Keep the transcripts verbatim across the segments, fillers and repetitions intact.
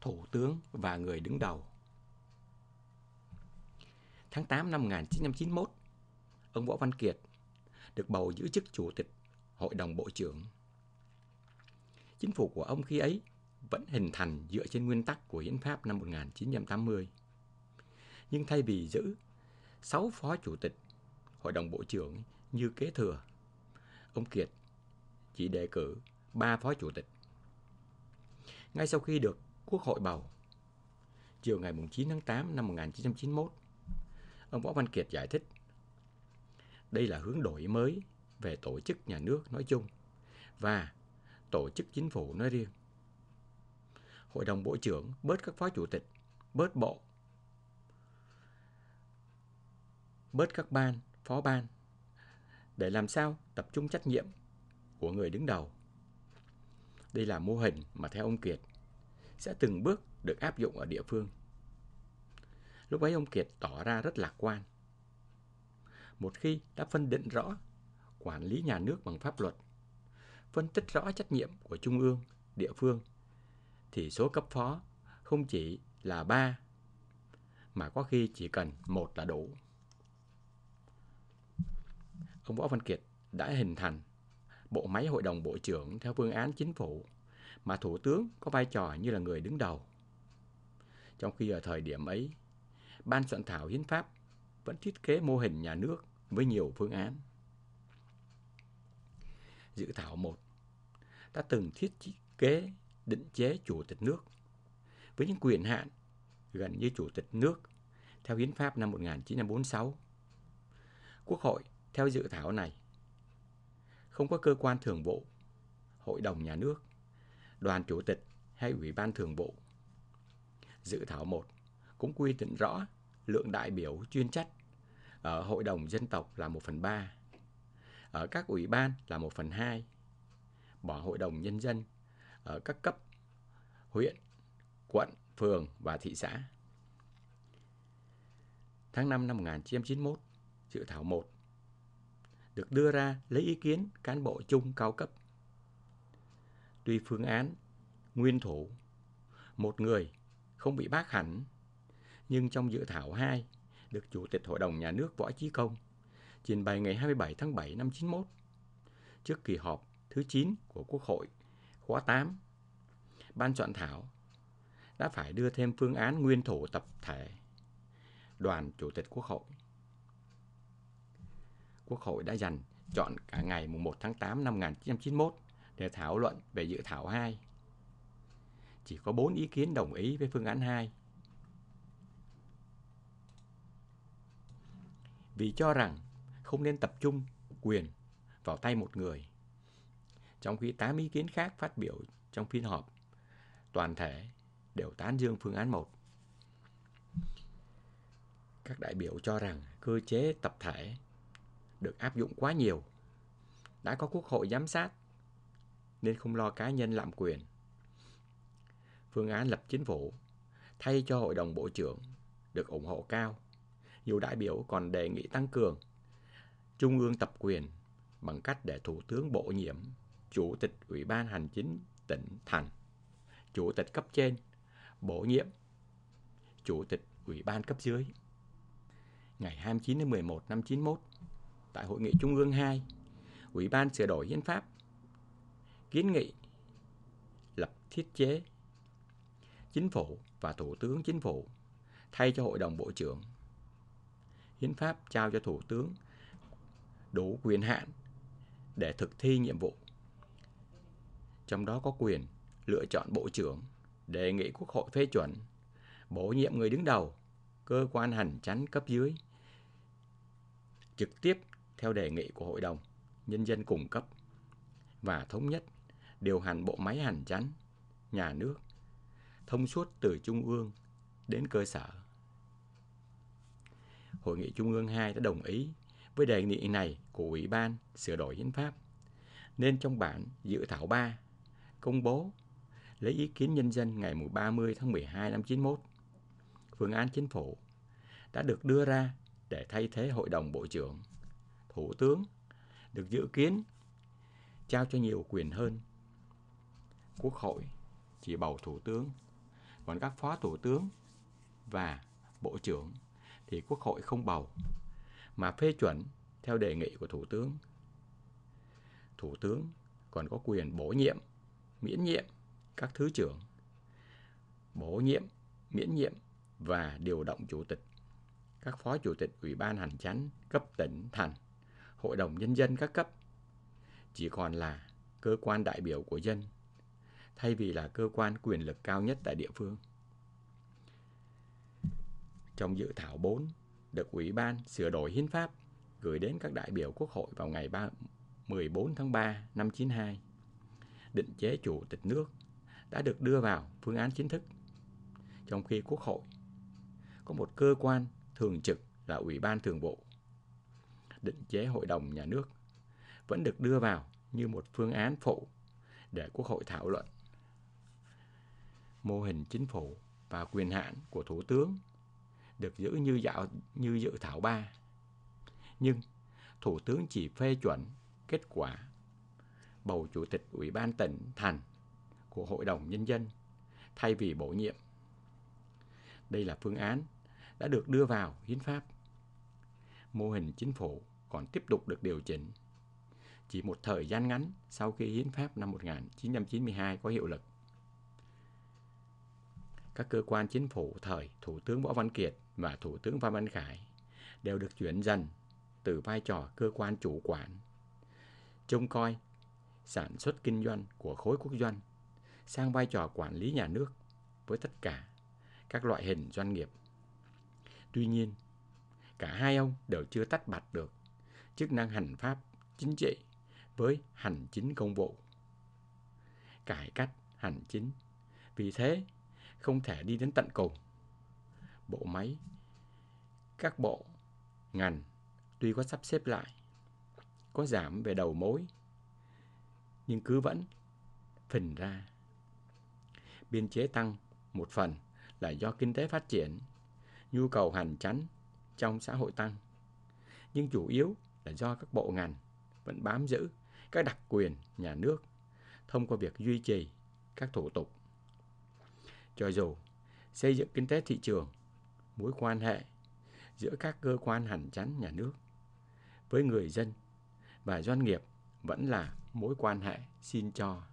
thủ tướng và người đứng đầu. Tháng tám năm một nghìn chín trăm chín mươi mốt, ông Võ Văn Kiệt được bầu giữ chức Chủ tịch Hội đồng Bộ trưởng. Chính phủ của ông khi ấy vẫn hình thành dựa trên nguyên tắc của Hiến pháp năm một nghìn chín trăm tám mươi. Nhưng thay vì giữ sáu phó chủ tịch Hội đồng Bộ trưởng như kế thừa, ông Kiệt chỉ đề cử ba phó chủ tịch. Ngay sau khi được Quốc hội bầu, chiều ngày chín tháng tám năm một nghìn chín trăm chín mươi mốt, ông Võ Văn Kiệt giải thích đây là hướng đổi mới về tổ chức nhà nước nói chung và tổ chức chính phủ nói riêng. Hội đồng Bộ trưởng bớt các phó chủ tịch, bớt bộ, bớt các ban, phó ban để làm sao tập trung trách nhiệm của người đứng đầu. Đây là mô hình mà theo ông Kiệt sẽ từng bước được áp dụng ở địa phương. Lúc ấy ông Kiệt tỏ ra rất lạc quan. Một khi đã phân định rõ quản lý nhà nước bằng pháp luật, phân tích rõ trách nhiệm của trung ương, địa phương, thì số cấp phó không chỉ là ba, mà có khi chỉ cần một là đủ. Ông Võ Văn Kiệt đã hình thành bộ máy Hội đồng Bộ trưởng theo phương án chính phủ, mà Thủ tướng có vai trò như là người đứng đầu. Trong khi ở thời điểm ấy, Ban soạn thảo Hiến pháp vẫn thiết kế mô hình nhà nước với nhiều phương án. Dự thảo một đã từng thiết kế định chế Chủ tịch nước với những quyền hạn gần như Chủ tịch nước theo Hiến pháp năm một nghìn chín trăm bốn mươi sáu. Quốc hội theo dự thảo này không có cơ quan thường vụ, Hội đồng nhà nước, đoàn chủ tịch hay Ủy ban thường vụ. Dự thảo một cũng quy định rõ lượng đại biểu chuyên trách ở Hội đồng dân tộc là một phần ba, ở các ủy ban là một phần hai, bỏ Hội đồng nhân dân ở các cấp huyện, quận, phường và thị xã. Tháng năm năm một nghìn chín trăm chín mươi mốt, dự thảo một được đưa ra lấy ý kiến cán bộ trung cao cấp. Tuy phương án nguyên thủ một người không bị bác hẳn, nhưng trong dự thảo hai được Chủ tịch Hội đồng Nhà nước Võ Chí Công trình bày ngày hai mươi bảy tháng bảy năm chín mươi mốt trước kỳ họp thứ chín của Quốc hội khóa tám, Ban soạn thảo đã phải đưa thêm phương án nguyên thủ tập thể đoàn Chủ tịch Quốc hội. Quốc hội đã dành chọn cả ngày mùng một tháng tám năm một nghìn chín trăm chín mươi mốt để thảo luận về dự thảo hai. Chỉ có bốn ý kiến đồng ý với phương án hai. Vì cho rằng không nên tập trung quyền vào tay một người, trong khi tám ý kiến khác phát biểu trong phiên họp toàn thể đều tán dương phương án một. Các đại biểu cho rằng cơ chế tập thể được áp dụng quá nhiều, đã có Quốc hội giám sát nên không lo cá nhân lạm quyền. Phương án lập chính phủ thay cho Hội đồng Bộ trưởng được ủng hộ cao. Nhiều đại biểu còn đề nghị tăng cường Trung ương tập quyền bằng cách để Thủ tướng bổ nhiệm Chủ tịch Ủy ban Hành chính tỉnh thành, Chủ tịch cấp trên bổ nhiệm Chủ tịch Ủy ban cấp dưới. Ngày hai mươi chín tháng mười một năm chín mươi mốt, tại Hội nghị Trung ương hai, Ủy ban sửa đổi Hiến pháp kiến nghị lập thiết chế Chính phủ và Thủ tướng Chính phủ thay cho Hội đồng Bộ trưởng. Hiến pháp trao cho Thủ tướng đủ quyền hạn để thực thi nhiệm vụ, trong đó có quyền lựa chọn Bộ trưởng, đề nghị Quốc hội phê chuẩn, bổ nhiệm người đứng đầu cơ quan hành chánh cấp dưới trực tiếp theo đề nghị của Hội đồng Nhân dân cung cấp, và thống nhất điều hành bộ máy hành chánh nhà nước thông suốt từ Trung ương đến cơ sở. Hội nghị Trung ương hai đã đồng ý với đề nghị này của Ủy ban sửa đổi Hiến pháp, nên trong bản dự thảo ba công bố lấy ý kiến nhân dân ngày ba mươi tháng mười hai năm chín mươi mốt, phương án chính phủ đã được đưa ra để thay thế Hội đồng Bộ trưởng. Thủ tướng được dự kiến trao cho nhiều quyền hơn. Quốc hội chỉ bầu Thủ tướng, Còn các phó thủ tướng và bộ trưởng thì Quốc hội không bầu, mà phê chuẩn theo đề nghị của Thủ tướng. Thủ tướng còn có quyền bổ nhiệm, miễn nhiệm các thứ trưởng, bổ nhiệm, miễn nhiệm và điều động chủ tịch, các phó chủ tịch Ủy ban Hành chánh cấp tỉnh, thành, Hội đồng Nhân dân các cấp chỉ còn là cơ quan đại biểu của dân, thay vì là cơ quan quyền lực cao nhất tại địa phương. Trong dự thảo bốn được Ủy ban sửa đổi hiến pháp gửi đến các đại biểu Quốc hội vào ngày mười bốn tháng ba năm chín mươi hai, định chế chủ tịch nước đã được đưa vào phương án chính thức, trong khi Quốc hội có một cơ quan thường trực là Ủy ban Thường vụ. Định chế Hội đồng Nhà nước vẫn được đưa vào như một phương án phụ để Quốc hội thảo luận. Mô hình chính phủ và quyền hạn của Thủ tướng được giữ như, dạo, như dự thảo ba, nhưng Thủ tướng chỉ phê chuẩn kết quả bầu chủ tịch Ủy ban tỉnh, thành của Hội đồng Nhân dân thay vì bổ nhiệm. Đây là phương án đã được đưa vào hiến pháp. Mô hình chính phủ còn tiếp tục được điều chỉnh chỉ một thời gian ngắn sau khi hiến pháp năm một nghìn chín trăm chín mươi hai có hiệu lực. Các cơ quan chính phủ thời Thủ tướng Võ Văn Kiệt và Thủ tướng Phan Văn Khải đều được chuyển dần từ vai trò cơ quan chủ quản, trông coi sản xuất kinh doanh của khối quốc doanh sang vai trò quản lý nhà nước với tất cả các loại hình doanh nghiệp. Tuy nhiên, cả hai ông đều chưa tách bạch được chức năng hành pháp chính trị với hành chính công vụ. Cải cách hành chính vì thế không thể đi đến tận cùng. Bộ máy các bộ, ngành tuy có sắp xếp lại, có giảm về đầu mối, nhưng cứ vẫn phình ra. Biên chế tăng một phần là do kinh tế phát triển, nhu cầu hành chánh trong xã hội tăng, nhưng chủ yếu là do các bộ ngành vẫn bám giữ các đặc quyền nhà nước thông qua việc duy trì các thủ tục. Cho dù xây dựng kinh tế thị trường, mối quan hệ giữa các cơ quan hành chánh nhà nước với người dân và doanh nghiệp vẫn là mối quan hệ xin cho.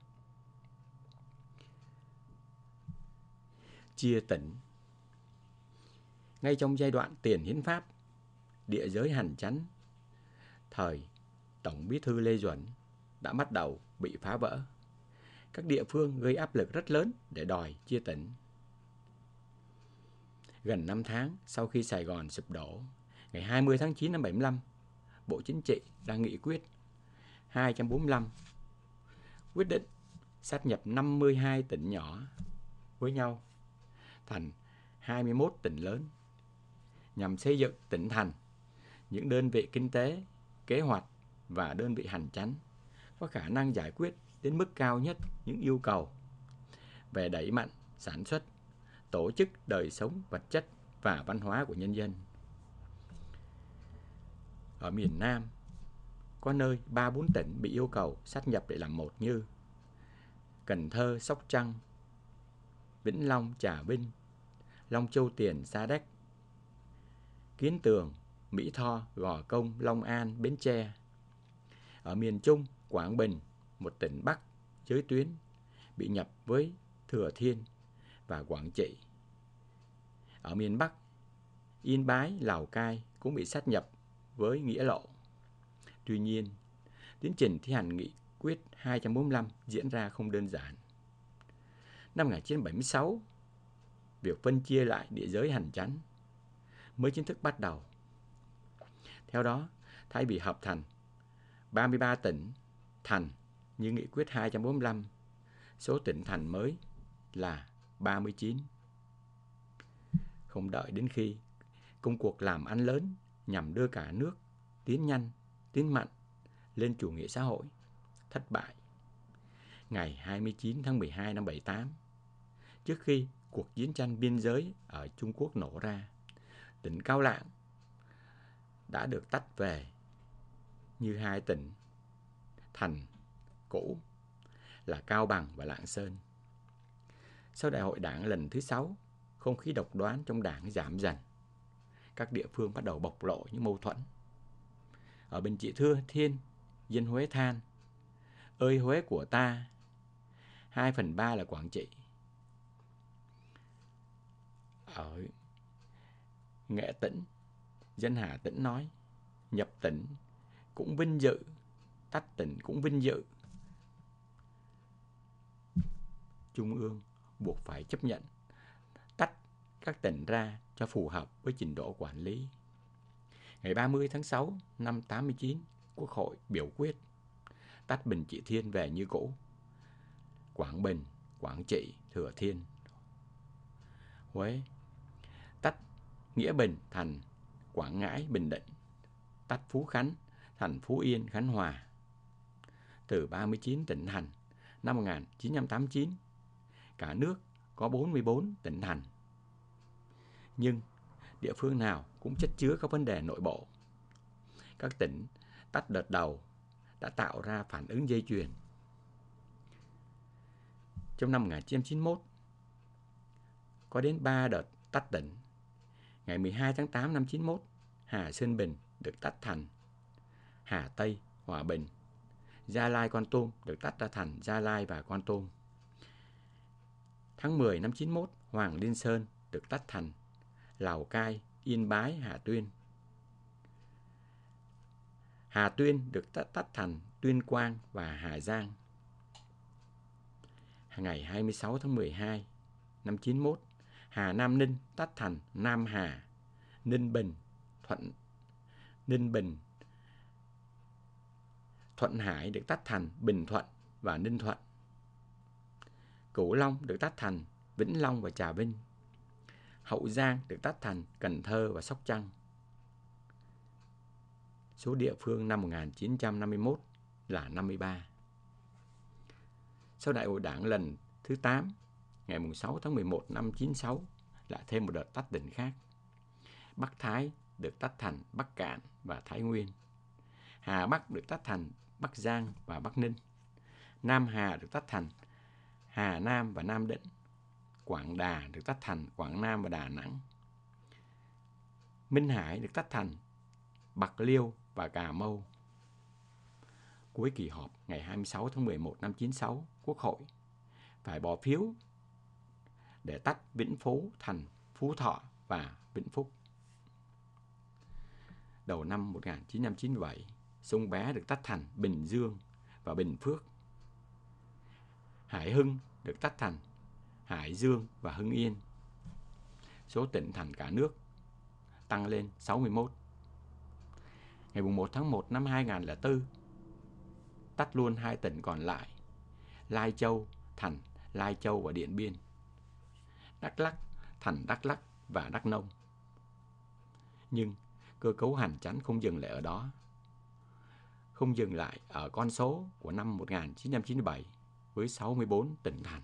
Chia tỉnh. Ngay trong giai đoạn tiền hiến pháp, địa giới hành chánh thời Tổng Bí thư Lê Duẩn đã bắt đầu bị phá vỡ. Các địa phương gây áp lực rất lớn để đòi chia tỉnh. Gần năm tháng sau khi Sài Gòn sụp đổ, ngày hai mươi tháng chín năm bảy mươi lăm, Bộ Chính trị ra nghị quyết hai trăm bốn mươi lăm quyết định sáp nhập năm mươi hai tỉnh nhỏ với nhau thành hai mươi mốt tỉnh lớn, nhằm xây dựng tỉnh thành, những đơn vị kinh tế, kế hoạch và đơn vị hành chánh có khả năng giải quyết đến mức cao nhất những yêu cầu về đẩy mạnh sản xuất, tổ chức đời sống vật chất và văn hóa của nhân dân. Ở miền Nam, có nơi ba bốn tỉnh bị yêu cầu sáp nhập để làm một như Cần Thơ, Sóc Trăng, Vĩnh Long, Trà Vinh, Long Châu, Tiền, Sa Đéc, Kiến Tường, Mỹ Tho, Gò Công, Long An, Bến Tre. Ở miền Trung, Quảng Bình, một tỉnh Bắc giới tuyến, bị nhập với Thừa Thiên và Quảng Trị. Ở miền Bắc, Yên Bái, Lào Cai cũng bị sát nhập với Nghĩa Lộ. Tuy nhiên, tiến trình thi hành nghị quyết hai trăm bốn mươi lăm diễn ra không đơn giản. Năm một nghìn chín trăm bảy mươi sáu, việc phân chia lại địa giới hành chánh mới chính thức bắt đầu. Theo đó, thay vì hợp thành ba mươi ba tỉnh thành như nghị quyết hai trăm bốn mươi lăm, số tỉnh thành mới là ba mươi chín. Không đợi đến khi công cuộc làm ăn lớn nhằm đưa cả nước tiến nhanh, tiến mạnh lên chủ nghĩa xã hội thất bại, ngày hai mươi chín tháng mười hai năm bảy mươi tám, trước khi cuộc chiến tranh biên giới ở Trung Quốc nổ ra, tỉnh Cao Lãng đã được tách về như hai tỉnh thành cũ là Cao Bằng và Lạng Sơn. Sau đại hội đảng lần thứ sáu, không khí độc đoán trong đảng giảm dần. Các địa phương bắt đầu bộc lộ những mâu thuẫn. Ở Bình Trị Thưa Thiên, dân Huế than: ơi Huế của ta, hai phần ba là Quảng Trị. Ở Nghệ Tĩnh, dân Hà Tĩnh nói: nhập tỉnh cũng vinh dự, tách tỉnh cũng vinh dự. Trung ương buộc phải chấp nhận tách các tỉnh ra cho phù hợp với trình độ quản lý. Ngày ba mươi tháng sáu năm tám mươi chín, Quốc hội biểu quyết tách Bình Trị Thiên về như cũ: Quảng Bình, Quảng Trị, Thừa Thiên. Huế tách Nghĩa Bình thành Quảng Ngãi, Bình Định, tách Phú Khánh thành Phú Yên, Khánh Hòa. Từ ba mươi chín tỉnh thành năm một nghìn chín trăm tám mươi chín, cả nước có bốn mươi bốn tỉnh thành. Nhưng địa phương nào cũng chất chứa các vấn đề nội bộ. Các tỉnh tách đợt đầu đã tạo ra phản ứng dây chuyền. Trong năm một nghìn chín trăm chín mươi mốt, có đến ba đợt tách tỉnh. Ngày mười hai tháng tám năm chín mươi mốt, Hà Sơn Bình được tách thành Hà Tây, Hòa Bình. Gia Lai, Kon Tum được tách ra thành Gia Lai và Kon Tum. Tháng mười năm chín mươi mốt, Hoàng Liên Sơn được tách thành Lào Cai, Yên Bái, Hà Tuyên. Hà Tuyên được tách, tách thành Tuyên Quang và Hà Giang. Ngày hai mươi sáu tháng mười hai năm chín mươi mốt, Hà Nam Ninh tách thành Nam Hà, Ninh Bình, Thuận Ninh Bình. Thuận Hải được tách thành Bình Thuận và Ninh Thuận. Cửu Long được tách thành Vĩnh Long và Trà Vinh. Hậu Giang được tách thành Cần Thơ và Sóc Trăng. Số địa phương năm một nghìn chín trăm năm mươi mốt là năm mươi ba. Sau đại hội đảng lần thứ tám, ngày sáu tháng mười một năm chín mươi sáu, lại thêm một đợt tách tỉnh khác. Bắc Thái được tách thành Bắc Cạn và Thái Nguyên. Hà Bắc được tách thành Bắc Giang và Bắc Ninh. Nam Hà được tách thành Hà Nam và Nam Định. Quảng Đà được tách thành Quảng Nam và Đà Nẵng. Minh Hải được tách thành Bạc Liêu và Cà Mau. Cuối kỳ họp ngày hai mươi sáu tháng mười một năm chín mươi sáu, Quốc hội phải bỏ phiếu để tách Vĩnh Phú thành Phú Thọ và Vĩnh Phúc. Đầu năm một nghìn chín trăm chín mươi bảy, Sông Bé được tách thành Bình Dương và Bình Phước. Hải Hưng được tách thành Hải Dương và Hưng Yên. Số tỉnh thành cả nước tăng lên sáu mươi mốt. Ngày một tháng một năm hai nghìn không trăm lẻ bốn, tách luôn hai tỉnh còn lại, Lai Châu thành Lai Châu và Điện Biên, Đắk Lắk thành Đắk Lắk và Đắk Nông. Nhưng cơ cấu hành chánh không dừng lại ở đó. Không dừng lại ở con số của năm một nghìn chín trăm chín mươi bảy với sáu mươi bốn tỉnh thành.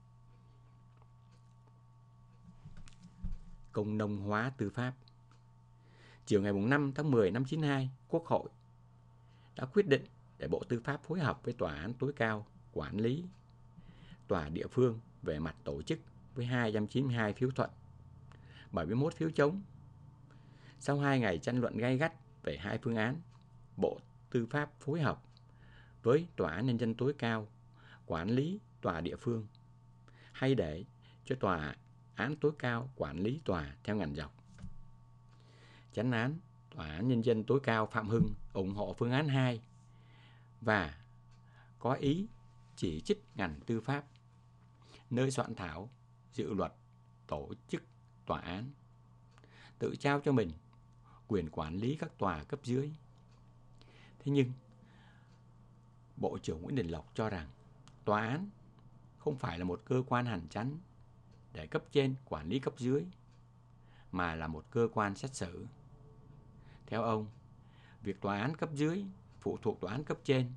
Công nông hóa tư pháp. Chiều ngày năm tháng mười năm chín mươi hai, Quốc hội đã quyết định để Bộ Tư pháp phối hợp với Tòa án tối cao quản lý tòa địa phương về mặt tổ chức với hai trăm chín mươi hai phiếu thuận, bảy mươi mốt phiếu chống. Sau hai ngày tranh luận gay gắt về hai phương án, Bộ Tư pháp phối hợp với Tòa án Nhân dân tối cao quản lý tòa địa phương, hay để cho Tòa án tối cao quản lý tòa theo ngành dọc. Chánh án Tòa án Nhân dân tối cao Phạm Hưng ủng hộ phương án hai và có ý chỉ trích ngành tư pháp, nơi soạn thảo dự luật tổ chức tòa án, tự trao cho mình quyền quản lý các tòa cấp dưới. Thế nhưng, Bộ trưởng Nguyễn Đình Lộc cho rằng tòa án không phải là một cơ quan hành chánh để cấp trên quản lý cấp dưới, mà là một cơ quan xét xử. Theo ông, việc tòa án cấp dưới phụ thuộc tòa án cấp trên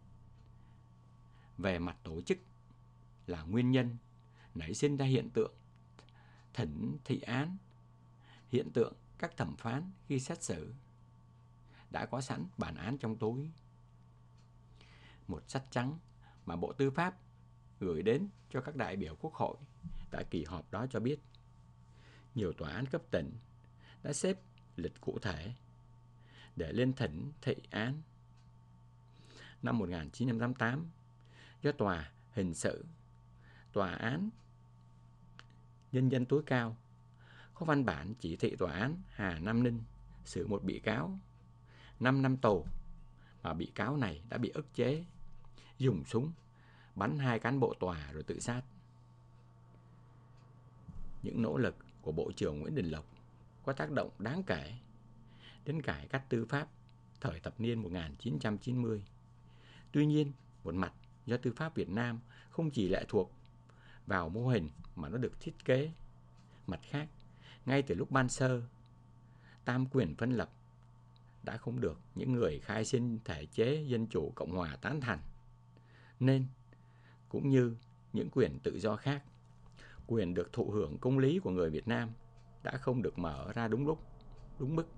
về mặt tổ chức là nguyên nhân nảy sinh ra hiện tượng thỉnh thị án, hiện tượng các thẩm phán khi xét xử đã có sẵn bản án trong túi. Một sách trắng mà Bộ Tư pháp gửi đến cho các đại biểu Quốc hội tại kỳ họp đó cho biết, nhiều tòa án cấp tỉnh đã xếp lịch cụ thể để lên thỉnh thị án. Năm một nghìn chín trăm tám mươi tám, do Tòa Hình sự, Tòa án Nhân dân tối cao có văn bản chỉ thị tòa án Hà Nam Ninh xử một bị cáo năm năm tù, mà bị cáo này đã bị ức chế, dùng súng bắn hai cán bộ tòa rồi tự sát. Những nỗ lực của Bộ trưởng Nguyễn Đình Lộc có tác động đáng kể đến cải cách tư pháp thời thập niên một nghìn chín trăm chín mươi. Tuy nhiên, một mặt do tư pháp Việt Nam không chỉ lệ thuộc vào mô hình mà nó được thiết kế. Mặt khác, ngay từ lúc ban sơ, tam quyền phân lập đã không được những người khai sinh thể chế dân chủ Cộng hòa tán thành. Nên, cũng như những quyền tự do khác, quyền được thụ hưởng công lý của người Việt Nam đã không được mở ra đúng lúc, đúng mức.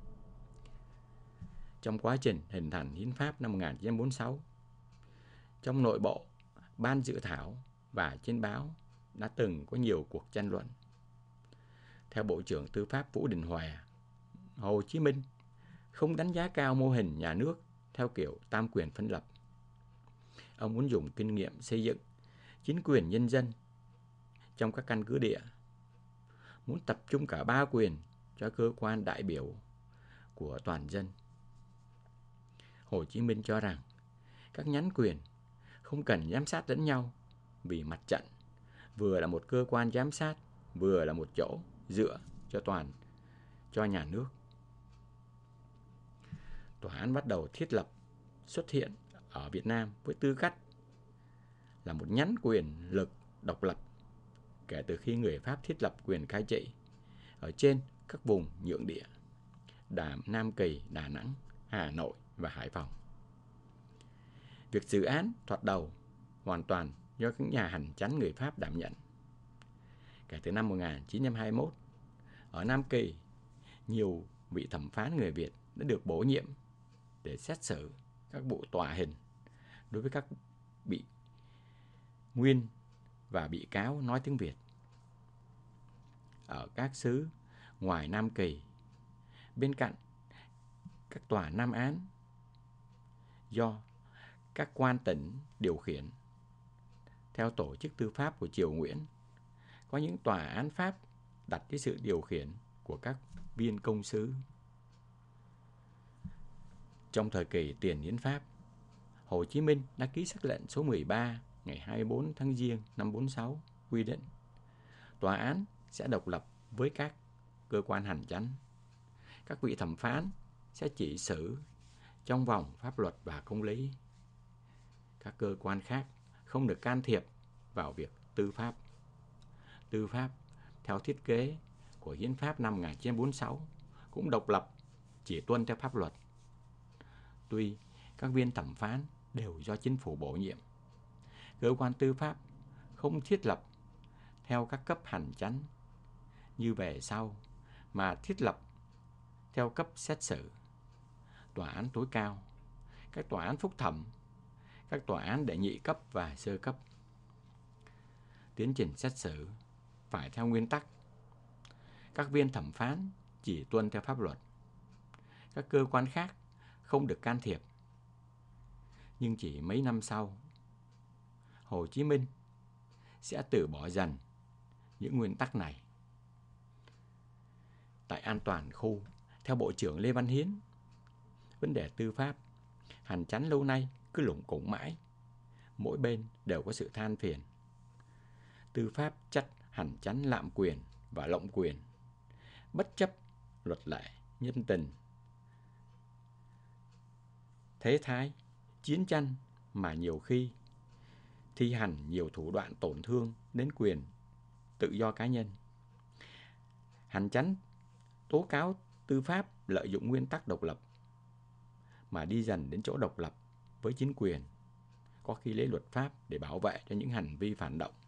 Trong quá trình hình thành hiến pháp năm một nghìn chín trăm bốn mươi sáu, trong nội bộ, ban dự thảo và trên báo đã từng có nhiều cuộc tranh luận. Theo Bộ trưởng Tư pháp Vũ Đình Hòa, Hồ Chí Minh không đánh giá cao mô hình nhà nước theo kiểu tam quyền phân lập. Ông muốn dùng kinh nghiệm xây dựng chính quyền nhân dân trong các căn cứ địa, muốn tập trung cả ba quyền cho cơ quan đại biểu của toàn dân. Hồ Chí Minh cho rằng các nhánh quyền không cần giám sát lẫn nhau, vì mặt trận vừa là một cơ quan giám sát, vừa là một chỗ dựa cho toàn cho nhà nước. Tòa án bắt đầu thiết lập xuất hiện ở Việt Nam với tư cách là một nhánh quyền lực độc lập kể từ khi người Pháp thiết lập quyền cai trị ở trên các vùng nhượng địa Đàm, Nam Kỳ, Đà Nẵng, Hà Nội và Hải Phòng. Việc xử án thoạt đầu hoàn toàn do các nhà hành chánh người Pháp đảm nhận. Kể từ năm một nghìn chín trăm hai mươi mốt, ở Nam Kỳ, nhiều vị thẩm phán người Việt đã được bổ nhiệm để xét xử các vụ tòa hình đối với các bị nguyên và bị cáo nói tiếng Việt. Ở các xứ ngoài Nam Kỳ, bên cạnh các tòa Nam án do các quan tỉnh điều khiển theo tổ chức tư pháp của triều Nguyễn, có những tòa án Pháp đặt cái sự điều khiển của các viên công sứ. Trong thời kỳ tiền hiến pháp, Hồ Chí Minh đã ký sắc lệnh số mười ba ngày hai mươi bốn tháng Giêng năm bốn mươi sáu quy định tòa án sẽ độc lập với các cơ quan hành chánh. Các vị thẩm phán sẽ chỉ xử trong vòng pháp luật và công lý. Các cơ quan khác không được can thiệp vào việc tư pháp. Tư pháp theo thiết kế của hiến pháp năm một nghìn chín trăm bốn mươi sáu cũng độc lập, chỉ tuân theo pháp luật. Tuy các viên thẩm phán đều do chính phủ bổ nhiệm, cơ quan tư pháp không thiết lập theo các cấp hành chánh như về sau, mà thiết lập theo cấp xét xử. Tòa án tối cao, các tòa án phúc thẩm, các tòa án đệ nhị cấp và sơ cấp. Tiến trình xét xử phải theo nguyên tắc các viên thẩm phán chỉ tuân theo pháp luật, các cơ quan khác không được can thiệp. Nhưng chỉ mấy năm sau, Hồ Chí Minh sẽ từ bỏ dần những nguyên tắc này. Tại An Toàn khu, theo Bộ trưởng Lê Văn Hiến, vấn đề tư pháp, hành chánh lâu nay cứ lủng củng mãi, mỗi bên đều có sự than phiền. Tư pháp trách hành chánh lạm quyền và lộng quyền, bất chấp luật lệ, nhân tình, thế thái, chiến tranh, mà nhiều khi thi hành nhiều thủ đoạn tổn thương đến quyền tự do cá nhân. Hành chánh tố cáo tư pháp lợi dụng nguyên tắc độc lập mà đi dần đến chỗ độc lập với chính quyền, có khi lấy luật pháp để bảo vệ cho những hành vi phản động.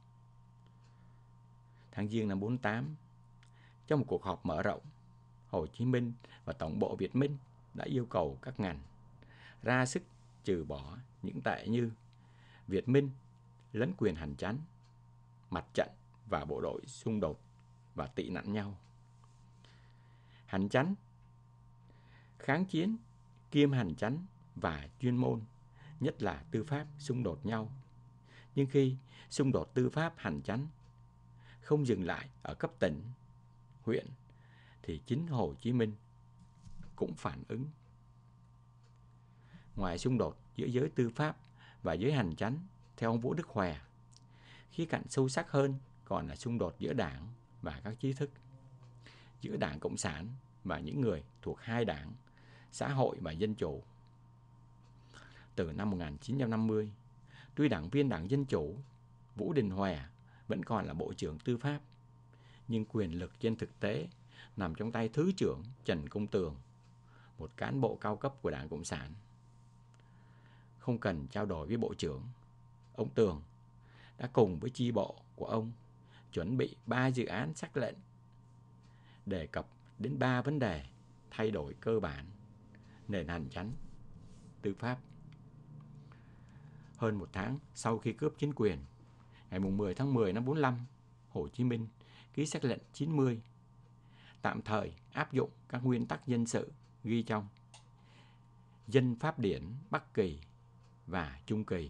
Tháng Giêng năm bốn mươi tám, trong một cuộc họp mở rộng, Hồ Chí Minh và Tổng bộ Việt Minh đã yêu cầu các ngành ra sức trừ bỏ những tệ như Việt Minh lấn quyền hành chánh, mặt trận và bộ đội xung đột và tị nạn nhau. Hành chánh, kháng chiến, kiêm hành chánh và chuyên môn, nhất là tư pháp xung đột nhau. Nhưng khi xung đột tư pháp hành chánh không dừng lại ở cấp tỉnh, huyện, thì chính Hồ Chí Minh cũng phản ứng. Ngoài xung đột giữa giới tư pháp và giới hành chánh, theo ông Vũ Đức Hòe, khía cạnh sâu sắc hơn còn là xung đột giữa đảng và các trí thức, giữa Đảng Cộng sản và những người thuộc hai đảng, xã hội và dân chủ. Từ năm một nghìn chín trăm năm mươi, tuy đảng viên Đảng Dân Chủ Vũ Đình Hòe vẫn còn là Bộ trưởng Tư pháp, nhưng quyền lực trên thực tế nằm trong tay Thứ trưởng Trần Công Tường, một cán bộ cao cấp của Đảng Cộng sản. Không cần trao đổi với Bộ trưởng, ông Tường đã cùng với chi bộ của ông chuẩn bị ba dự án sắc lệnh đề cập đến ba vấn đề thay đổi cơ bản nền hành chánh tư pháp. Hơn một tháng sau khi cướp chính quyền, ngày mười tháng mười năm bốn mươi lăm, Hồ Chí Minh ký sắc lệnh chín mươi, tạm thời áp dụng các nguyên tắc dân sự ghi trong Dân Pháp Điển Bắc Kỳ và Trung Kỳ,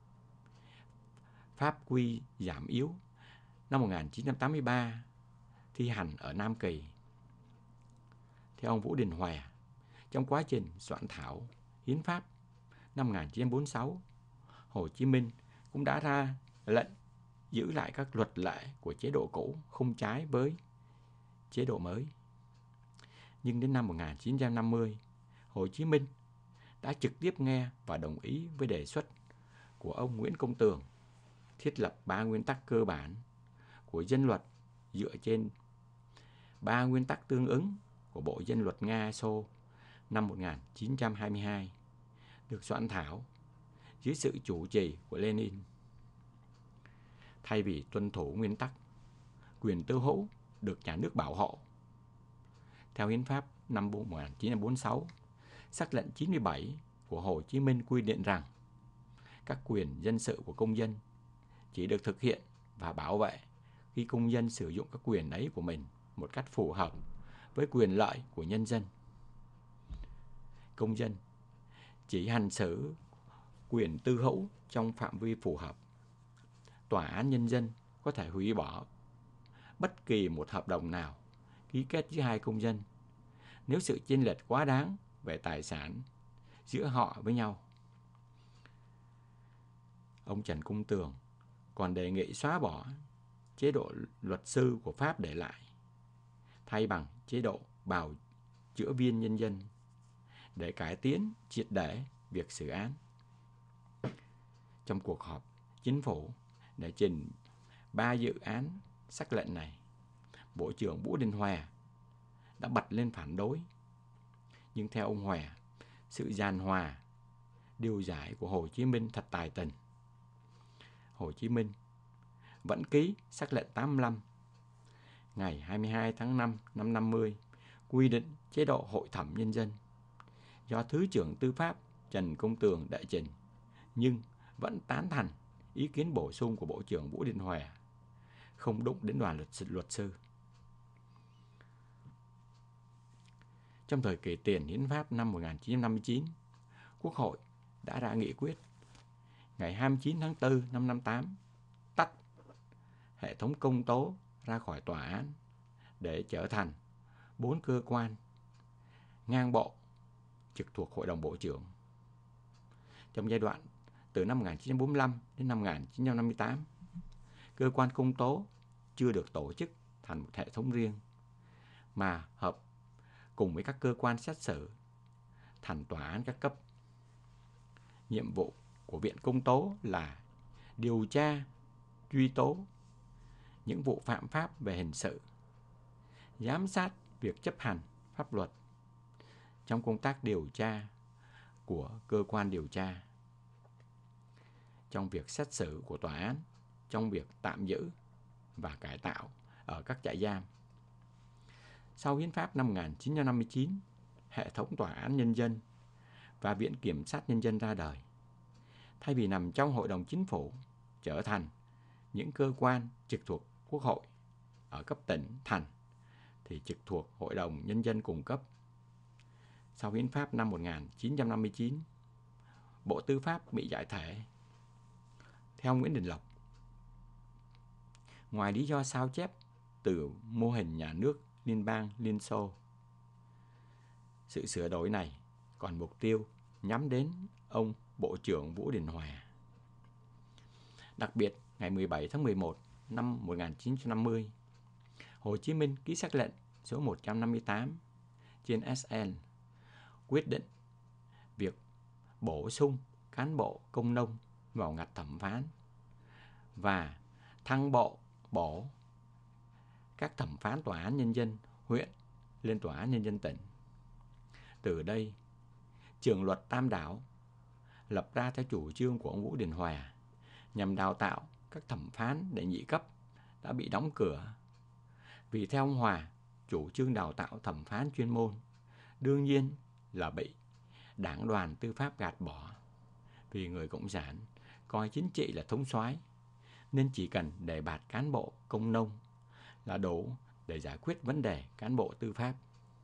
Pháp quy giảm yếu năm một nghìn chín trăm tám mươi ba thi hành ở Nam Kỳ. Theo ông Vũ Đình Hòe, trong quá trình soạn thảo hiến pháp năm một nghìn chín trăm bốn mươi sáu, Hồ Chí Minh cũng đã ra lệnh giữ lại các luật lệ của chế độ cũ không trái với chế độ mới. Nhưng đến năm một nghìn chín trăm năm mươi, Hồ Chí Minh đã trực tiếp nghe và đồng ý với đề xuất của ông Nguyễn Công Tường thiết lập ba nguyên tắc cơ bản của dân luật dựa trên ba nguyên tắc tương ứng của Bộ Dân luật Nga Xô năm một nghìn chín trăm hai mươi hai, được soạn thảo dưới sự chủ trì của Lenin. Thay vì tuân thủ nguyên tắc quyền tư hữu được nhà nước bảo hộ, theo hiến pháp năm một nghìn chín trăm bốn mươi sáu, sắc lệnh chín mươi bảy của Hồ Chí Minh quy định rằng các quyền dân sự của công dân chỉ được thực hiện và bảo vệ khi công dân sử dụng các quyền ấy của mình một cách phù hợp với quyền lợi của nhân dân. Công dân chỉ hành xử quyền tư hữu trong phạm vi phù hợp. Tòa án nhân dân có thể hủy bỏ bất kỳ một hợp đồng nào ký kết giữa hai công dân nếu sự chênh lệch quá đáng về tài sản giữa họ với nhau. Ông Trần Công Tường còn đề nghị xóa bỏ chế độ luật sư của Pháp để lại, thay bằng chế độ bào chữa viên nhân dân để cải tiến triệt để việc xử án. Trong cuộc họp chính phủ để trình ba dự án sắc lệnh này, Bộ trưởng Vũ Đình Hòe đã bật lên phản đối. Nhưng theo ông Hòe, sự giàn hòa, điều giải của Hồ Chí Minh thật tài tình. Hồ Chí Minh vẫn ký sắc lệnh tám mươi lăm ngày hai mươi hai tháng năm năm năm mươi quy định chế độ hội thẩm nhân dân do Thứ trưởng Tư pháp Trần Công Tường đệ trình, nhưng vẫn tán thành ý kiến bổ sung của Bộ trưởng Vũ Đình Hòe, không đụng đến đoàn luật, luật sư. Trong thời kỳ tiền hiến pháp năm một nghìn chín trăm năm mươi chín, Quốc hội đã ra nghị quyết ngày hai mươi chín tháng tư năm năm tám tách hệ thống công tố ra khỏi tòa án để trở thành bốn cơ quan ngang bộ trực thuộc Hội đồng Bộ trưởng. Trong giai đoạn từ năm một nghìn chín trăm bốn mươi lăm đến năm một nghìn chín trăm năm mươi tám, cơ quan công tố chưa được tổ chức thành một hệ thống riêng, mà hợp cùng với các cơ quan xét xử thành tòa án các cấp. Nhiệm vụ của Viện Công tố là điều tra, truy tố những vụ phạm pháp về hình sự, giám sát việc chấp hành pháp luật trong công tác điều tra của cơ quan điều tra, trong việc xét xử của tòa án, trong việc tạm giữ và cải tạo ở các trại giam. Sau hiến pháp năm một nghìn chín trăm năm mươi chín, hệ thống tòa án nhân dân và Viện Kiểm sát Nhân dân ra đời. Thay vì nằm trong Hội đồng Chính phủ, trở thành những cơ quan trực thuộc quốc hội ở cấp tỉnh, thành thì trực thuộc Hội đồng Nhân dân cung cấp. Sau hiến pháp năm một nghìn chín trăm năm mươi chín, Bộ Tư pháp bị giải thể. Theo Nguyễn Đình Lộc, ngoài lý do sao chép từ mô hình nhà nước liên bang Liên Xô, sự sửa đổi này còn mục tiêu nhắm đến ông Bộ trưởng Vũ Đình Hòa. Đặc biệt, ngày mười bảy tháng mười một năm một nghìn chín trăm năm mươi, Hồ Chí Minh ký sắc lệnh số một trăm năm mươi tám trên ét en quyết định việc bổ sung cán bộ công nông vào ngạch thẩm phán và thăng bộ bổ các thẩm phán tòa án nhân dân huyện lên tòa án nhân dân tỉnh. Từ đây, trường luật Tam Đảo lập ra theo chủ trương của ông Vũ Đình Hòa nhằm đào tạo các thẩm phán đệ nhị cấp đã bị đóng cửa. Vì theo ông Hòa, chủ trương đào tạo thẩm phán chuyên môn đương nhiên là bị Đảng đoàn Tư pháp gạt bỏ. Vì người Cộng sản coi chính trị là thống soái, nên chỉ cần đề bạt cán bộ công nông là đủ để giải quyết vấn đề cán bộ tư pháp.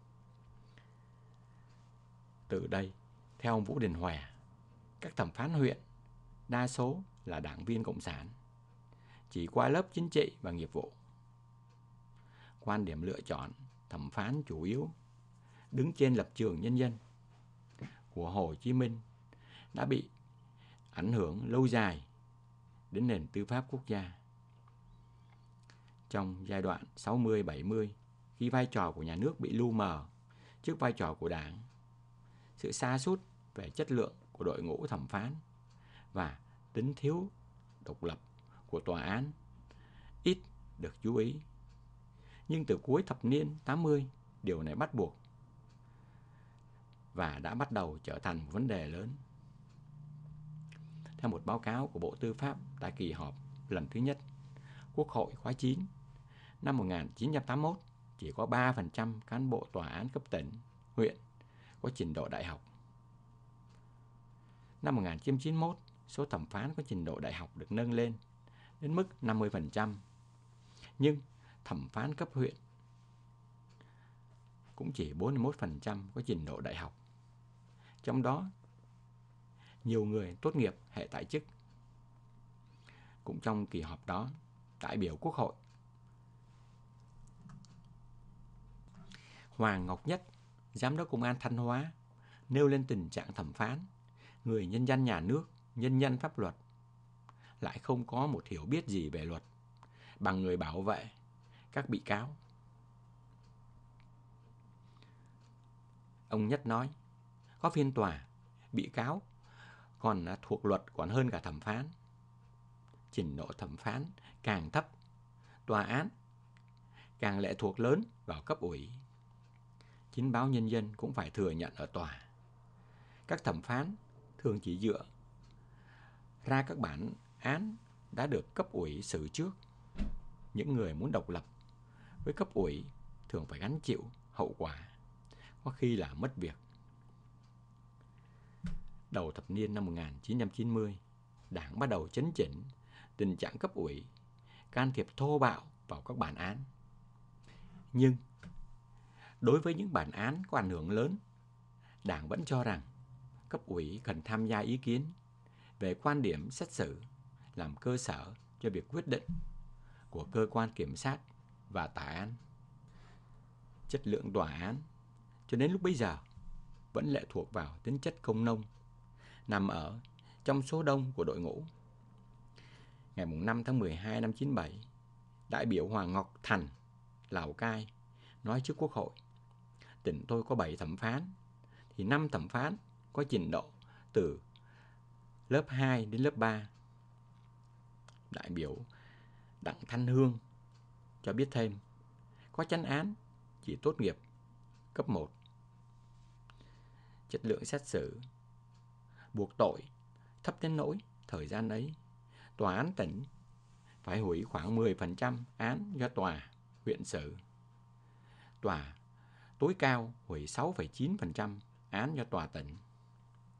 Từ đây, theo ông Vũ Đình Hòa, các thẩm phán huyện đa số là đảng viên Cộng sản, chỉ qua lớp chính trị và nghiệp vụ. Quan điểm lựa chọn thẩm phán chủ yếu đứng trên lập trường nhân dân của Hồ Chí Minh đã bị ảnh hưởng lâu dài đến nền tư pháp quốc gia. Trong giai đoạn sáu mươi bảy mươi, khi vai trò của nhà nước bị lu mờ trước vai trò của đảng, sự sa sút về chất lượng của đội ngũ thẩm phán và tính thiếu độc lập của tòa án ít được chú ý. Nhưng từ cuối thập niên tám mươi, điều này bắt buộc và đã bắt đầu trở thành một vấn đề lớn. Theo một báo cáo của Bộ Tư pháp tại kỳ họp lần thứ nhất Quốc hội khóa chín năm một nghìn chín trăm tám mươi mốt, chỉ có ba phần trăm cán bộ tòa án cấp tỉnh, huyện có trình độ đại học. Năm một nghìn chín trăm chín mươi mốt, số thẩm phán có trình độ đại học được nâng lên đến mức năm mươi phần trăm. Nhưng thẩm phán cấp huyện cũng chỉ bốn mươi mốt phần trăm có trình độ đại học. Trong đó, nhiều người tốt nghiệp hệ tại chức. Cũng trong kỳ họp đó, đại biểu Quốc hội Hoàng Ngọc Nhất, Giám đốc Công an Thanh Hóa, nêu lên tình trạng thẩm phán, người nhân dân nhà nước, nhân dân pháp luật, lại không có một hiểu biết gì về luật, bằng người bảo vệ các bị cáo. Ông Nhất nói, có phiên tòa, bị cáo còn thuộc luật còn hơn cả thẩm phán. Trình độ thẩm phán càng thấp, tòa án càng lệ thuộc lớn vào cấp ủy. Chính báo Nhân dân cũng phải thừa nhận ở tòa, các thẩm phán thường chỉ dựa ra các bản án đã được cấp ủy xử trước. Những người muốn độc lập với cấp ủy thường phải gánh chịu hậu quả, có khi là mất việc. Đầu thập niên năm một nghìn chín trăm chín mươi, Đảng bắt đầu chấn chỉnh tình trạng cấp ủy can thiệp thô bạo vào các bản án. Nhưng đối với những bản án có ảnh hưởng lớn, Đảng vẫn cho rằng cấp ủy cần tham gia ý kiến về quan điểm xét xử làm cơ sở cho việc quyết định của cơ quan kiểm sát và tòa án. Chất lượng tòa án cho đến lúc bấy giờ vẫn lệ thuộc vào tính chất công nông, nằm ở trong số đông của đội ngũ. Ngày năm tháng mười hai năm chín mươi bảy, đại biểu Hoàng Ngọc Thành, Lào Cai, nói trước Quốc hội, tỉnh tôi có bảy thẩm phán, thì năm thẩm phán có trình độ từ lớp hai đến lớp ba. Đại biểu Đặng Thanh Hương cho biết thêm, có chánh án chỉ tốt nghiệp cấp một. Chất lượng xét xử buộc tội thấp đến nỗi thời gian ấy, tòa án tỉnh phải hủy khoảng mười phần trăm án do tòa huyện xử. Tòa tối cao hủy sáu phẩy chín phần trăm án do tòa tỉnh.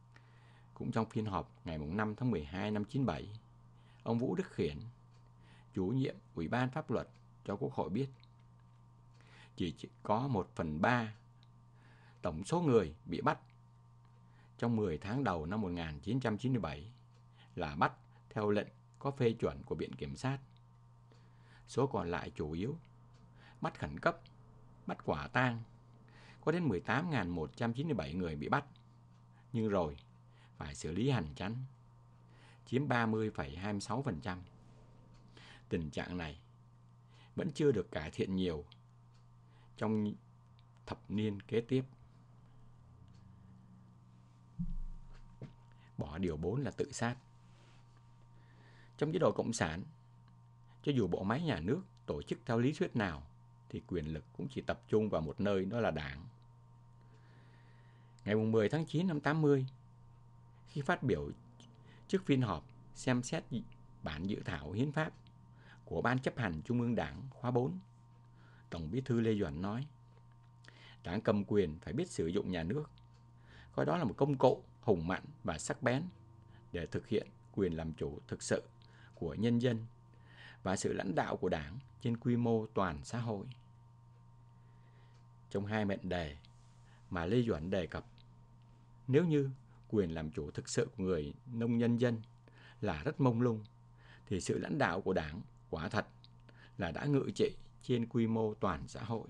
Cũng trong phiên họp ngày năm tháng mười hai năm chín mươi bảy, ông Vũ Đức Khiển, chủ nhiệm Ủy ban Pháp luật cho Quốc hội biết. Chỉ, chỉ có một phần ba tổng số người bị bắt trong mười tháng đầu năm một nghìn chín trăm chín mươi bảy là bắt theo lệnh có phê chuẩn của Viện Kiểm sát. Số còn lại chủ yếu bắt khẩn cấp, bắt quả tang. Có đến mười tám nghìn một trăm chín mươi bảy người bị bắt, nhưng rồi phải xử lý hành chánh, chiếm ba mươi phẩy hai mươi sáu phần trăm. Tình trạng này vẫn chưa được cải thiện nhiều trong thập niên kế tiếp. Bỏ điều bốn là tự sát. Trong chế độ Cộng sản, cho dù bộ máy nhà nước tổ chức theo lý thuyết nào, thì quyền lực cũng chỉ tập trung vào một nơi, đó là Đảng. Ngày mười tháng chín năm tám mươi, khi phát biểu trước phiên họp xem xét bản dự thảo hiến pháp của Ban chấp hành Trung ương Đảng khóa bốn, Tổng Bí thư Lê Duẩn nói: Đảng cầm quyền phải biết sử dụng nhà nước, coi đó là một công cụ hùng mạnh và sắc bén để thực hiện quyền làm chủ thực sự của nhân dân và sự lãnh đạo của Đảng trên quy mô toàn xã hội. Trong hai mệnh đề mà Lê Duẩn đề cập, nếu như quyền làm chủ thực sự của người nông nhân dân là rất mông lung, thì sự lãnh đạo của Đảng quả thật là đã ngự trị trên quy mô toàn xã hội.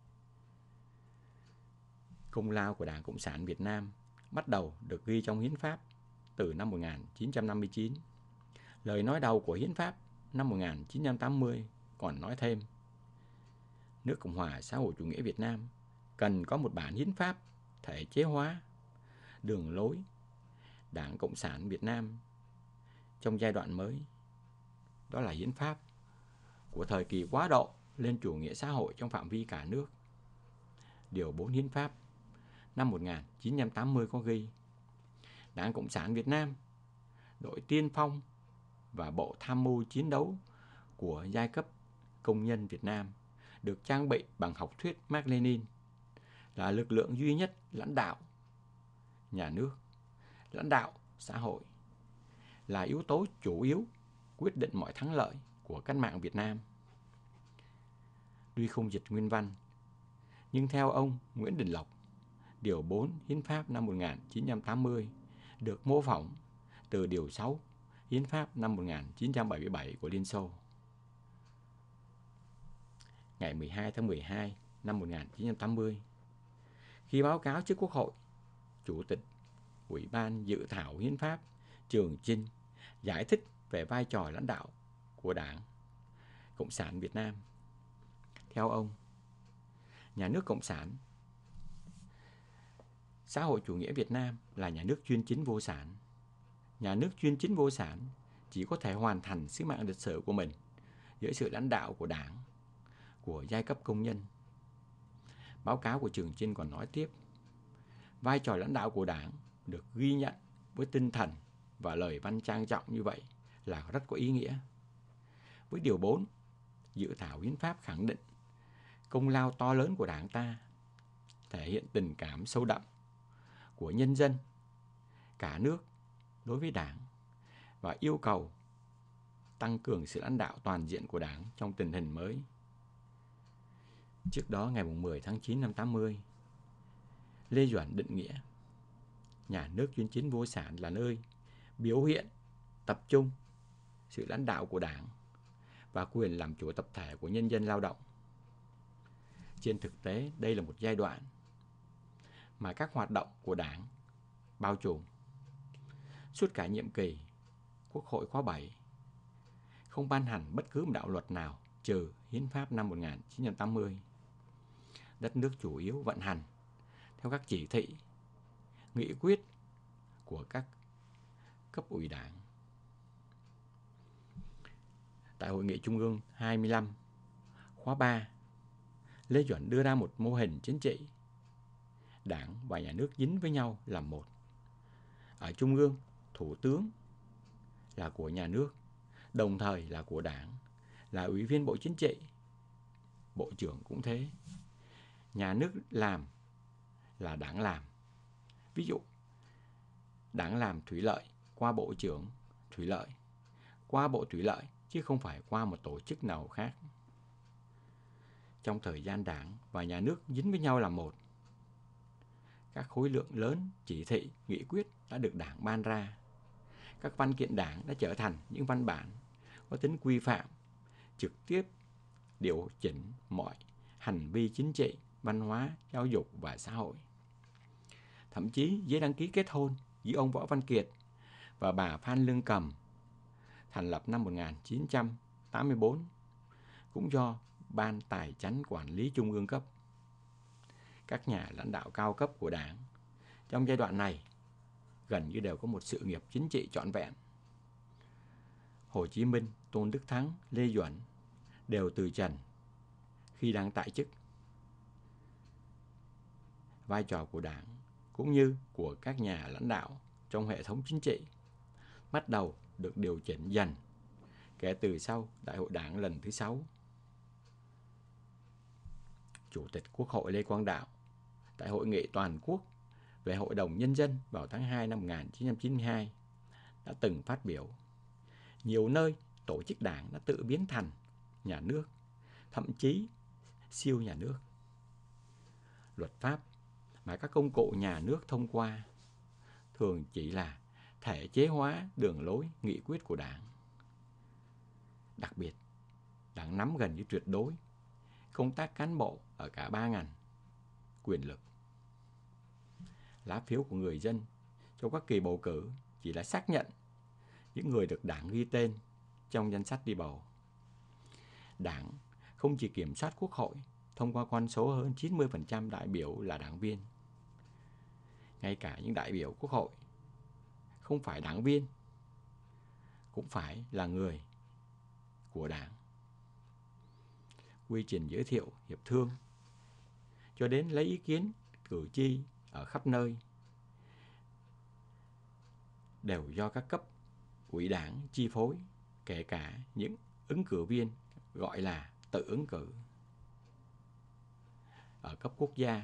Công lao của Đảng Cộng sản Việt Nam bắt đầu được ghi trong hiến pháp từ năm một nghìn chín trăm năm mươi chín. Lời nói đầu của hiến pháp năm một nghìn chín trăm tám mươi còn nói thêm: nước Cộng hòa xã hội chủ nghĩa Việt Nam cần có một bản hiến pháp thể chế hóa đường lối Đảng Cộng sản Việt Nam trong giai đoạn mới, đó là hiến pháp của thời kỳ quá độ lên chủ nghĩa xã hội trong phạm vi cả nước. Điều bốn hiến pháp năm một nghìn chín trăm tám mươi có ghi: Đảng Cộng sản Việt Nam, đội tiên phong và bộ tham mưu chiến đấu của giai cấp công nhân Việt Nam, được trang bị bằng học thuyết Mác Lênin, là lực lượng duy nhất lãnh đạo nhà nước, lãnh đạo xã hội, là yếu tố chủ yếu quyết định mọi thắng lợi của cách mạng Việt Nam. Tuy không dịch nguyên văn, nhưng theo ông Nguyễn Đình Lộc, điều bốn hiến pháp năm một nghìn chín trăm tám mươi được mô phỏng từ điều sáu hiến pháp năm một nghìn chín trăm bảy mươi bảy của Liên Xô. Ngày mười hai tháng mười hai năm một nghìn chín trăm tám mươi, khi báo cáo trước Quốc hội, Chủ tịch Ủy ban dự thảo hiến pháp Trường Chinh giải thích về vai trò lãnh đạo của Đảng Cộng sản Việt Nam. Theo ông, nhà nước Cộng sản xã hội chủ nghĩa Việt Nam là nhà nước chuyên chính vô sản. Nhà nước chuyên chính vô sản chỉ có thể hoàn thành sứ mạng lịch sử của mình dưới sự lãnh đạo của Đảng, của giai cấp công nhân. Báo cáo của Trường Chinh còn nói tiếp, vai trò lãnh đạo của Đảng được ghi nhận với tinh thần và lời văn trang trọng như vậy là rất có ý nghĩa. Với điều bốn, dự thảo hiến pháp khẳng định công lao to lớn của Đảng ta, thể hiện tình cảm sâu đậm của nhân dân cả nước đối với Đảng và yêu cầu tăng cường sự lãnh đạo toàn diện của Đảng trong tình hình mới. Trước đó, ngày mười tháng chín năm tám mươi, Lê Duẩn định nghĩa nhà nước chuyên chính vô sản là nơi biểu hiện tập trung sự lãnh đạo của Đảng và quyền làm chủ tập thể của nhân dân lao động. Trên thực tế, đây là một giai đoạn mà các hoạt động của Đảng bao trùm. Suốt cả nhiệm kỳ Quốc hội khóa bảy không ban hành bất cứ một đạo luật nào trừ hiến pháp năm một nghìn chín trăm tám mươi. Đất nước chủ yếu vận hành theo các chỉ thị, nghị quyết của các cấp ủy Đảng. Tại Hội nghị Trung ương hai mươi lăm, khóa ba, Lê Duẩn đưa ra một mô hình chính trị Đảng và nhà nước dính với nhau làm một. Ở Trung ương, Thủ tướng là của nhà nước, đồng thời là của Đảng, là Ủy viên Bộ Chính trị. Bộ trưởng cũng thế. Nhà nước làm là Đảng làm. Ví dụ, Đảng làm thủy lợi qua Bộ trưởng Thủy lợi, qua Bộ Thủy lợi chứ không phải qua một tổ chức nào khác. Trong thời gian Đảng và Nhà nước dính với nhau là một, các khối lượng lớn chỉ thị, nghị quyết đã được Đảng ban ra. Các văn kiện Đảng đã trở thành những văn bản có tính quy phạm, trực tiếp điều chỉnh mọi hành vi chính trị, văn hóa, giáo dục và xã hội. Thậm chí giấy đăng ký kết hôn giữa ông Võ Văn Kiệt và bà Phan Lương Cầm thành lập năm một nghìn chín trăm tám mươi tư cũng do Ban Tài chánh Quản lý Trung ương cấp. Các nhà lãnh đạo cao cấp của Đảng trong giai đoạn này gần như đều có một sự nghiệp chính trị trọn vẹn. Hồ Chí Minh, Tôn Đức Thắng, Lê Duẩn đều từ trần khi đang tại chức. Vai trò của Đảng cũng như của các nhà lãnh đạo trong hệ thống chính trị bắt đầu được điều chỉnh dần kể từ sau Đại hội Đảng lần thứ sáu. Chủ tịch Quốc hội Lê Quang Đạo tại Hội nghị Toàn quốc về Hội đồng Nhân dân vào tháng hai năm một nghìn chín trăm chín mươi hai đã từng phát biểu: nhiều nơi tổ chức Đảng đã tự biến thành nhà nước, thậm chí siêu nhà nước. Luật pháp mà các công cụ nhà nước thông qua thường chỉ là thể chế hóa đường lối nghị quyết của Đảng. Đặc biệt, Đảng nắm gần như tuyệt đối công tác cán bộ ở cả ba ngành quyền lực. Lá phiếu của người dân trong các kỳ bầu cử chỉ là xác nhận những người được Đảng ghi tên trong danh sách đi bầu. Đảng không chỉ kiểm soát Quốc hội thông qua con số hơn chín mươi phần trăm đại biểu là đảng viên. Ngay cả những đại biểu Quốc hội không phải đảng viên cũng phải là người của Đảng. Quy trình giới thiệu hiệp thương cho đến lấy ý kiến cử tri ở khắp nơi đều do các cấp ủy Đảng chi phối, kể cả những ứng cử viên gọi là tự ứng cử. Ở cấp quốc gia,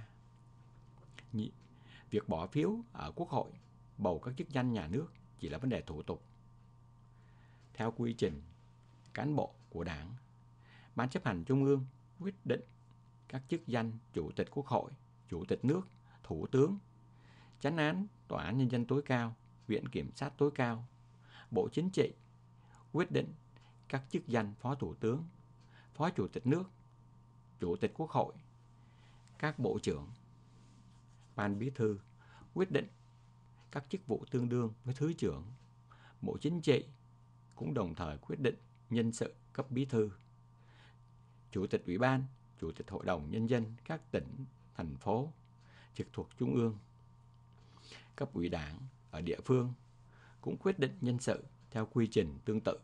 việc bỏ phiếu ở Quốc hội bầu các chức danh nhà nước chỉ là vấn đề thủ tục. Theo quy trình cán bộ của Đảng, Ban chấp hành Trung ương quyết định các chức danh Chủ tịch Quốc hội, Chủ tịch nước, Thủ tướng, Chánh án Tòa án Nhân dân tối cao, Viện Kiểm sát tối cao. Bộ Chính trị quyết định các chức danh Phó Thủ tướng, Phó Chủ tịch nước, Chủ tịch Quốc hội, các bộ trưởng. Ban Bí thư quyết định các chức vụ tương đương với Thứ trưởng. Bộ Chính trị cũng đồng thời quyết định nhân sự cấp bí thư. Chủ tịch Ủy ban, Chủ tịch Hội đồng Nhân dân các tỉnh, thành phố trực thuộc Trung ương. Cấp ủy Đảng ở địa phương cũng quyết định nhân sự theo quy trình tương tự.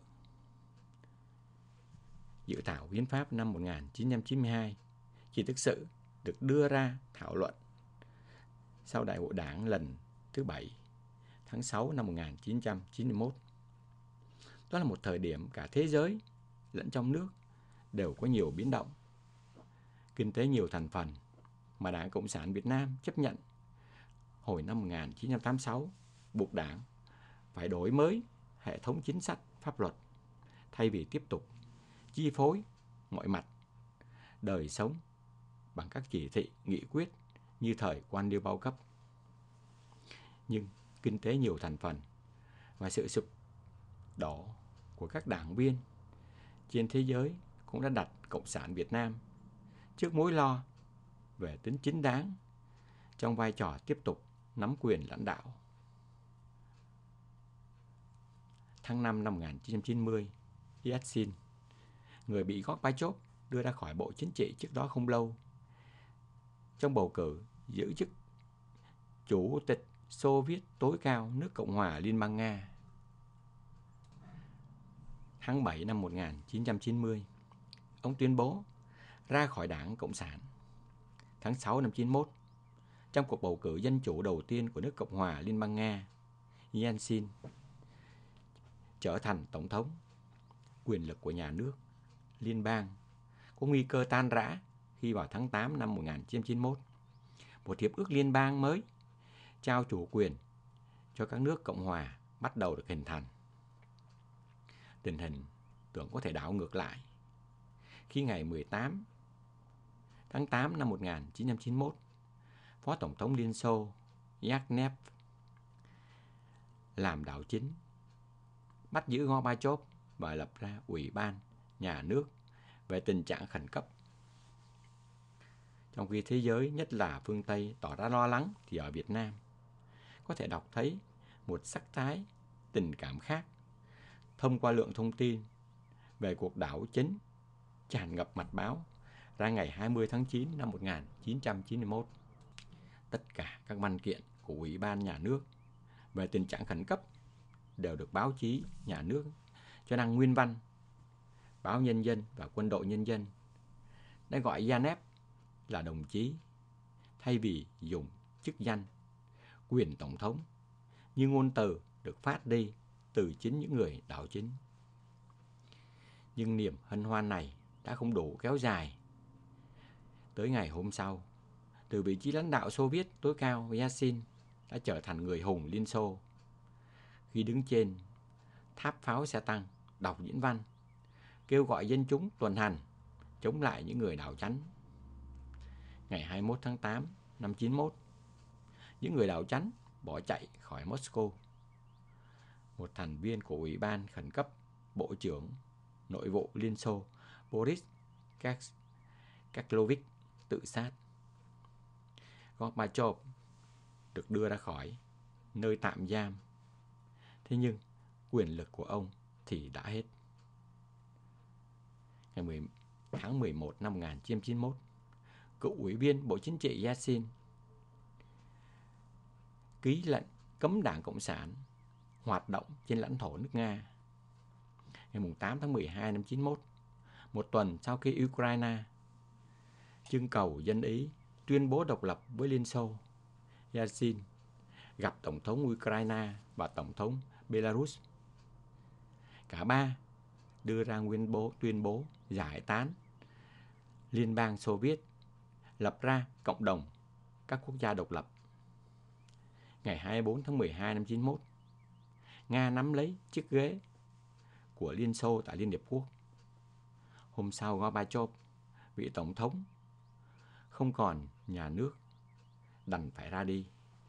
Dự thảo hiến pháp năm một nghìn chín trăm chín mươi hai chỉ thực sự được đưa ra thảo luận sau Đại hội Đảng lần thứ bảy tháng sáu năm một nghìn chín trăm chín mươi mốt. Đó là một thời điểm cả thế giới lẫn trong nước đều có nhiều biến động. Kinh tế nhiều thành phần mà Đảng Cộng sản Việt Nam chấp nhận hồi năm một nghìn chín trăm tám mươi sáu buộc Đảng phải đổi mới hệ thống chính sách pháp luật thay vì tiếp tục chi phối mọi mặt đời sống bằng các chỉ thị, nghị quyết như thời quan liêu bao cấp. Nhưng kinh tế nhiều thành phần và sự sụp đổ của các đảng viên trên thế giới cũng đã đặt Cộng sản Việt Nam trước mối lo về tính chính đáng trong vai trò tiếp tục nắm quyền lãnh đạo. Tháng năm năm một nghìn chín trăm chín mươi, Yeltsin, người bị Gorbachev đưa ra khỏi Bộ Chính trị trước đó không lâu, trong bầu cử giữ chức Chủ tịch Xô Viết tối cao nước Cộng hòa Liên bang Nga. Tháng bảy năm một nghìn chín trăm chín mươi, ông tuyên bố ra khỏi Đảng Cộng sản. Tháng sáu năm chín mươi mốt, trong cuộc bầu cử dân chủ đầu tiên của nước Cộng hòa Liên bang Nga, Yeltsin trở thành tổng thống. Quyền lực của nhà nước liên bang có nguy cơ tan rã khi vào tháng tám năm một nghìn chín trăm chín mươi mốt, một hiệp ước liên bang mới trao chủ quyền cho các nước Cộng hòa bắt đầu được hình thành. Tình hình tưởng có thể đảo ngược lại. Khi ngày mười tám tháng tám năm một nghìn chín trăm chín mươi mốt, Phó Tổng thống Liên Xô Yevgeny làm đảo chính, bắt giữ Gorbachev và lập ra Ủy ban Nhà nước về tình trạng khẩn cấp. Trong khi thế giới, nhất là phương Tây, tỏ ra lo lắng, thì ở Việt Nam có thể đọc thấy một sắc thái tình cảm khác thông qua lượng thông tin về cuộc đảo chính tràn ngập mặt báo ra ngày hai mươi tháng chín năm một nghìn chín trăm chín mươi mốt. Tất cả các văn kiện của Ủy ban Nhà nước về tình trạng khẩn cấp đều được báo chí nhà nước cho đăng nguyên văn. Báo Nhân dân và Quân đội Nhân dân đã gọi Yanev là đồng chí thay vì dùng chức danh quyền tổng thống, như ngôn từ được phát đi từ chính những người đảo chính. Nhưng niềm hân hoan này đã không đủ kéo dài. Tới ngày hôm sau, từ vị trí lãnh đạo Xô Viết tối cao, Yeltsin đã trở thành người hùng Liên Xô. Khi đứng trên tháp pháo xe tăng đọc diễn văn, kêu gọi dân chúng tuần hành chống lại những người đảo chánh. Ngày hai mươi mốt tháng tám năm chín mươi mốt, những người đảo chánh bỏ chạy khỏi Moscow. Một thành viên của Ủy ban khẩn cấp, Bộ trưởng Nội vụ Liên Xô Boris Karlovich tự sát. Gorbachev được đưa ra khỏi nơi tạm giam. Thế nhưng quyền lực của ông thì đã hết. Ngày mười tháng mười một năm một nghìn chín trăm chín mươi mốt, cựu ủy viên Bộ Chính trị Yeltsin ký lệnh cấm Đảng Cộng sản hoạt động trên lãnh thổ nước Nga. Ngày tám tháng mười hai năm chín mươi mốt, một tuần sau khi Ukraine trưng cầu dân Ý tuyên bố độc lập với Liên Xô, Yeltsin gặp Tổng thống Ukraine và Tổng thống Belarus. Cả ba đưa ra nguyên bố tuyên bố giải tán Liên bang Xô Viết, lập ra cộng đồng các quốc gia độc lập. Ngày hai mươi tư tháng mười hai năm chín mươi mốt, Nga nắm lấy chiếc ghế của Liên Xô tại Liên Hiệp Quốc. Hôm sau, Gorbachev, vị tổng thống không còn nhà nước, đành phải ra đi.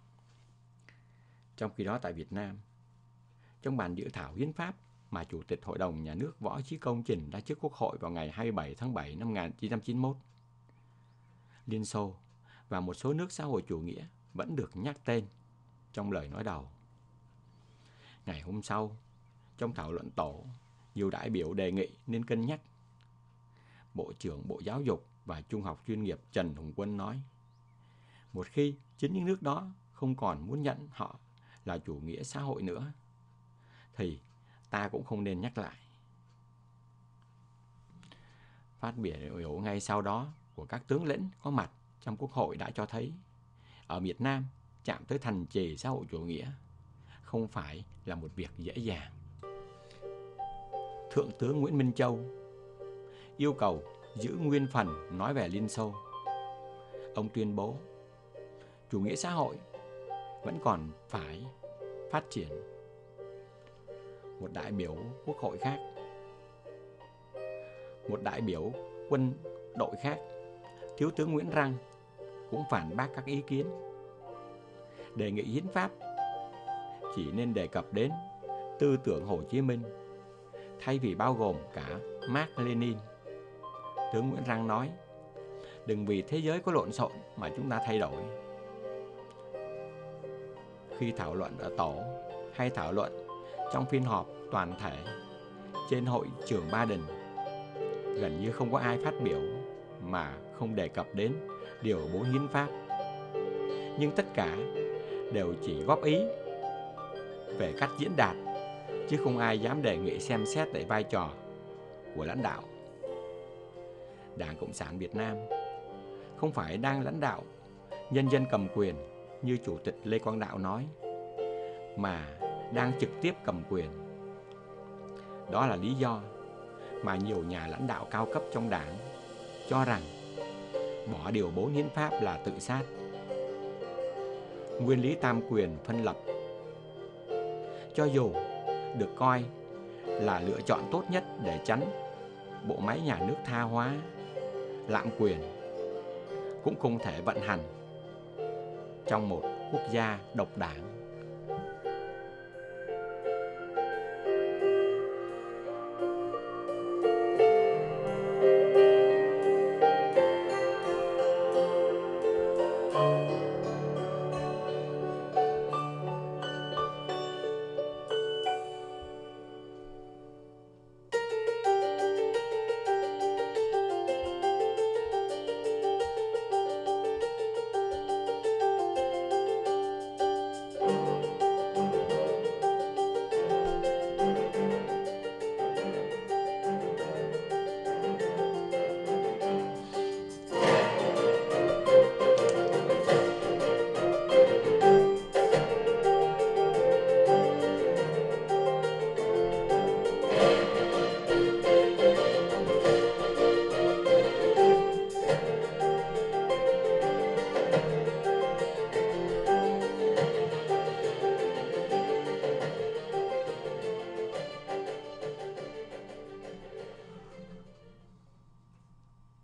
Trong khi đó tại Việt Nam, trong bản dự thảo hiến pháp mà Chủ tịch Hội đồng Nhà nước Võ Chí Công trình ra trước Quốc hội vào ngày hai mươi bảy tháng bảy năm một nghìn chín trăm chín mươi mốt, Liên Xô và một số nước xã hội chủ nghĩa vẫn được nhắc tên trong lời nói đầu. Ngày hôm sau, trong thảo luận tổ, nhiều đại biểu đề nghị nên cân nhắc. Bộ trưởng Bộ Giáo dục và Trung học chuyên nghiệp Trần Hùng Quân nói, một khi chính những nước đó không còn muốn nhận họ là chủ nghĩa xã hội nữa, thì ta cũng không nên nhắc lại. Phát biểu ngay sau đó của các tướng lĩnh có mặt trong Quốc hội đã cho thấy, ở Việt Nam chạm tới thành trì xã hội chủ nghĩa không phải là một việc dễ dàng. Thượng tướng Nguyễn Minh Châu yêu cầu giữ nguyên phần nói về Liên Xô. Ông tuyên bố chủ nghĩa xã hội vẫn còn phải phát triển. Một đại biểu Quốc hội khác, một đại biểu quân đội khác, Thiếu tướng Nguyễn Răng cũng phản bác các ý kiến, đề nghị hiến pháp chỉ nên đề cập đến tư tưởng Hồ Chí Minh thay vì bao gồm cả Mác Lênin. Tướng Nguyễn Răng nói, đừng vì thế giới có lộn xộn mà chúng ta thay đổi. Khi thảo luận ở tổ hay thảo luận trong phiên họp toàn thể trên hội trường Ba Đình, gần như không có ai phát biểu mà không đề cập đến điều bốn hiến pháp. Nhưng tất cả đều chỉ góp ý về cách diễn đạt, chứ không ai dám đề nghị xem xét lại vai trò của lãnh đạo. Đảng Cộng sản Việt Nam không phải đang lãnh đạo nhân dân cầm quyền như Chủ tịch Lê Quang Đạo nói, mà đang trực tiếp cầm quyền. Đó là lý do mà nhiều nhà lãnh đạo cao cấp trong đảng cho rằng bỏ điều bốn hiến pháp là tự sát. Nguyên lý tam quyền phân lập, cho dù được coi là lựa chọn tốt nhất để tránh bộ máy nhà nước tha hóa, lạm quyền cũng không thể vận hành trong một quốc gia độc đảng.